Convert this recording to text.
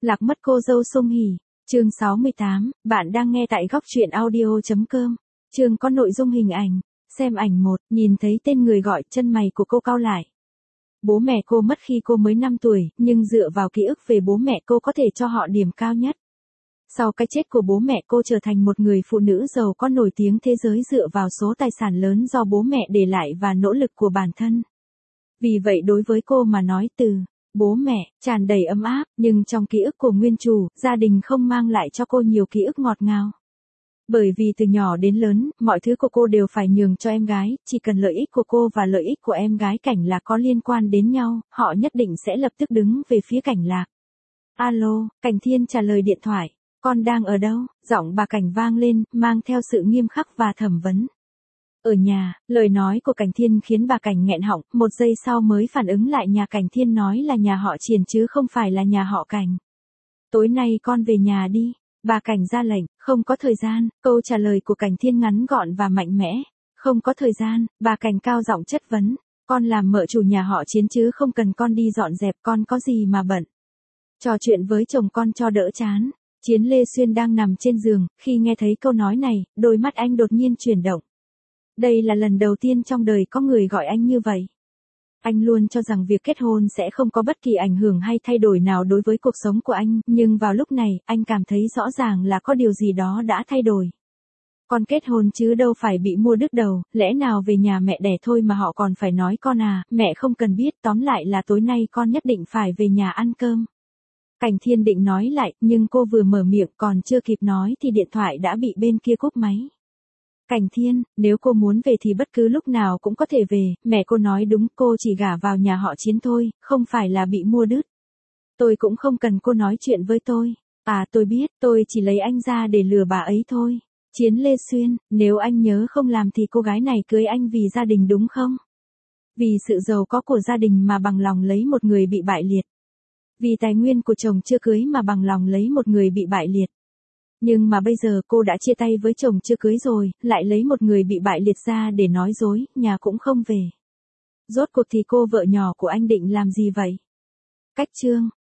Lạc mất cô dâu Song Hỷ. Chương 68, bạn đang nghe tại góc truyện audio.com. Chương có nội dung hình ảnh. Xem ảnh 1, nhìn thấy tên người gọi, chân mày của cô cau lại. Bố mẹ cô mất khi cô mới 5 tuổi, nhưng dựa vào ký ức về bố mẹ cô có thể cho họ điểm cao nhất. Sau cái chết của bố mẹ cô trở thành một người phụ nữ giàu có nổi tiếng thế giới dựa vào số tài sản lớn do bố mẹ để lại và nỗ lực của bản thân. Vì vậy đối với cô mà nói từ bố mẹ, tràn đầy ấm áp, nhưng trong ký ức của nguyên chủ, gia đình không mang lại cho cô nhiều ký ức ngọt ngào. Bởi vì từ nhỏ đến lớn, mọi thứ của cô đều phải nhường cho em gái, chỉ cần lợi ích của cô và lợi ích của em gái Cảnh Lạc có liên quan đến nhau, họ nhất định sẽ lập tức đứng về phía Cảnh Lạc. Alo, Cảnh Thiên trả lời điện thoại. Con đang ở đâu? Giọng bà Cảnh vang lên, mang theo sự nghiêm khắc và thẩm vấn. Ở nhà, lời nói của Cảnh Thiên khiến bà Cảnh nghẹn họng, một giây sau mới phản ứng lại nhà Cảnh Thiên nói là nhà họ Triền chứ không phải là nhà họ Cảnh. Tối nay con về nhà đi. Bà Cảnh ra lệnh, không có thời gian, câu trả lời của Cảnh Thiên ngắn gọn và mạnh mẽ. Không có thời gian, bà Cảnh cao giọng chất vấn. Con làm mợ chủ nhà họ Chiến chứ không cần con đi dọn dẹp, con có gì mà bận. Trò chuyện với chồng con cho đỡ chán. Chiến Lê Xuyên đang nằm trên giường, khi nghe thấy câu nói này, đôi mắt anh đột nhiên chuyển động. Đây là lần đầu tiên trong đời có người gọi anh như vậy. Anh luôn cho rằng việc kết hôn sẽ không có bất kỳ ảnh hưởng hay thay đổi nào đối với cuộc sống của anh, nhưng vào lúc này, anh cảm thấy rõ ràng là có điều gì đó đã thay đổi. Con kết hôn chứ đâu phải bị mua đứt đầu, lẽ nào về nhà mẹ đẻ thôi mà họ còn phải nói con à, mẹ không cần biết, tóm lại là tối nay con nhất định phải về nhà ăn cơm. Cảnh Thiên định nói lại, nhưng cô vừa mở miệng còn chưa kịp nói thì điện thoại đã bị bên kia cúp máy. Cảnh Thiên, nếu cô muốn về thì bất cứ lúc nào cũng có thể về, mẹ cô nói đúng, cô chỉ gả vào nhà họ Chiến thôi, không phải là bị mua đứt. Tôi cũng không cần cô nói chuyện với tôi. À tôi biết, tôi chỉ lấy anh ra để lừa bà ấy thôi. Chiến Lê Xuyên, nếu anh nhớ không làm thì cô gái này cưới anh vì gia đình đúng không? Vì sự giàu có của gia đình mà bằng lòng lấy một người bị bại liệt. Vì tài nguyên của chồng chưa cưới mà bằng lòng lấy một người bị bại liệt. Nhưng mà bây giờ cô đã chia tay với chồng chưa cưới rồi, lại lấy một người bị bại liệt ra để nói dối, nhà cũng không về. Rốt cuộc thì cô vợ nhỏ của anh định làm gì vậy? Cách chương,